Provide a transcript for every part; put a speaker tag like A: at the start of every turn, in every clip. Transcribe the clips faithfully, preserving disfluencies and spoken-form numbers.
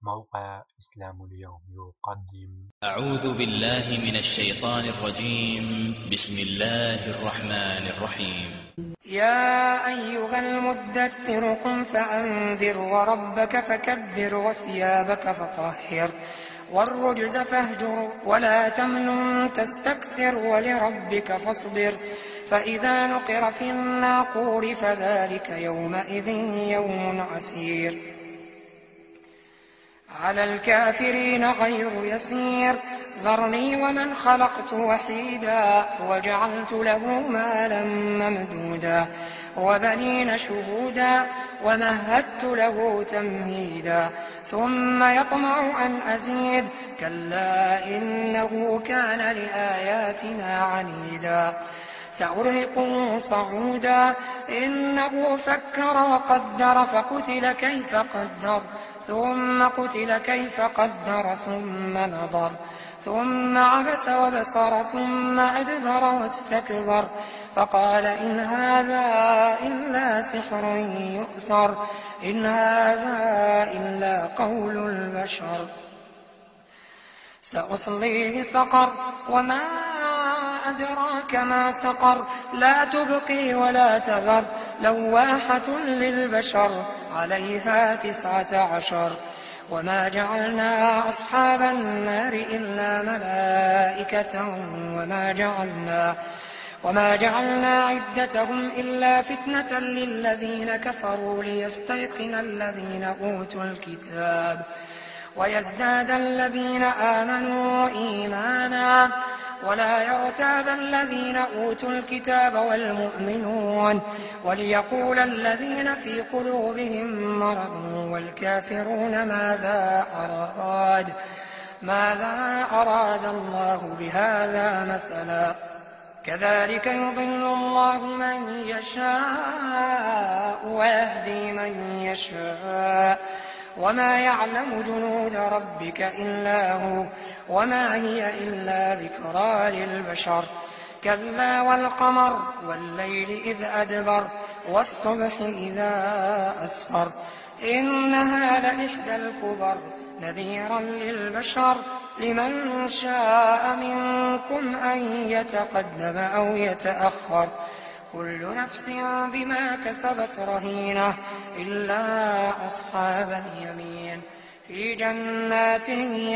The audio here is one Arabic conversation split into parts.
A: موقع إسلام اليوم يقدم.
B: أعوذ بالله من الشيطان الرجيم. بسم الله الرحمن الرحيم.
C: يا أيها المدثر قم فأنذر وربك فكبر وثيابك فطهر والرجز فاهجر ولا تمنن تستكثر ولربك فاصبر فإذا نقر في الناقور فذلك يومئذ يوم عسير على الكافرين غير يسير ذرني ومن خلقت وحيدا وجعلت له مالا ممدودا وبنين شهودا ومهدت له تمهيدا ثم يطمع أن أزيد كلا إنه كان لآياتنا عنيدا سأرهقه صعودا إنه فكر وقدر فقتل كيف قدر ثم قتل كيف قدر ثم نظر ثم عبس وبصر ثم أدبر واستكبر فقال إن هذا إلا سحر يؤثر إن هذا إلا قول البشر سأصليه سقر وما أدراك ما سقر لا تبقي ولا تذر لواحة للبشر عليها تسعة عشر وما جعلنا أصحاب النار إلا ملائكة وما جعلنا وما جعلنا عدتهم إلا فتنة للذين كفروا ليستيقن الذين أوتوا الكتاب ويزداد الذين آمنوا إيمانا ولا يرتاب الذين أوتوا الكتاب والمؤمنون وليقول الذين في قلوبهم مرض والكافرون ماذا أراد ماذا أراد الله بهذا مثلا كذلك يضل الله من يشاء ويهدي من يشاء وما يعلم جنود ربك إلا هو وما هي إلا ذكرى للبشر كلا والقمر والليل إذ أدبر والصبح إذا أسفر إنها لإحدى الكبر نذيرا للبشر لمن شاء منكم أن يتقدم أو يتأخر كل نفس بما كسبت رهينة إلا أصحاب اليمين في جنات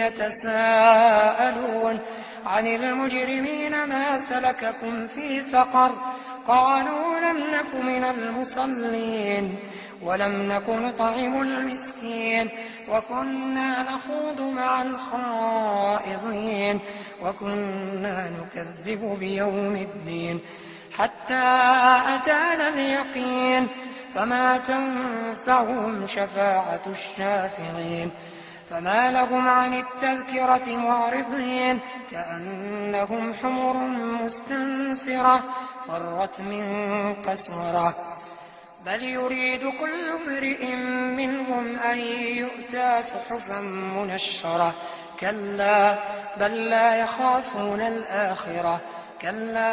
C: يتساءلون عن المجرمين ما سلككم في سقر قالوا لم نك من المصلين ولم نك نطعم المسكين وكنا نخوض مع الخائضين وكنا نكذب بيوم الدين حتى أتانا اليقين فما تنفعهم شفاعة الشافعين فما لهم عن التذكرة معرضين كأنهم حمر مستنفرة فرت من قسورة بل يريد كل امرئ منهم أن يؤتى صحفا منشرة كلا بل لا يخافون الآخرة كلا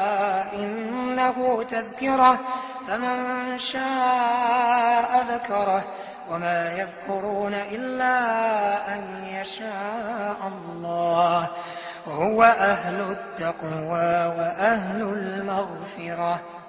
C: إنه تذكرة فمن شاء ذكره وما يذكرون إلا أن يشاء الله وهو أهل التقوى وأهل المغفرة.